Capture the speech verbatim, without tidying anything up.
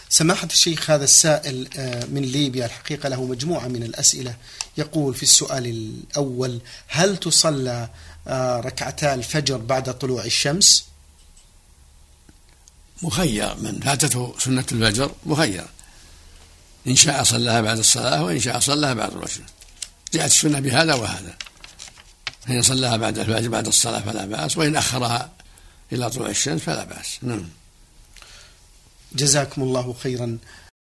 سماحة الشيخ، هذا السائل من ليبيا الحقيقة له مجموعة من الأسئلة. يقول في السؤال الأول: هل تصلى ركعتا الفجر بعد طلوع الشمس؟ مخير، من فاتته سنة الفجر مخير، إن شاء صلىها بعد الصلاة وإن شاء صلىها بعد طلوع الشمس. جاءت السنة بهذا وهذا، فإن صلىها بعد الفجر بعد الصلاة فلا بأس، وإن أخرها إلى طلوع الشمس فلا بأس. نعم. جزاكم الله خيرا.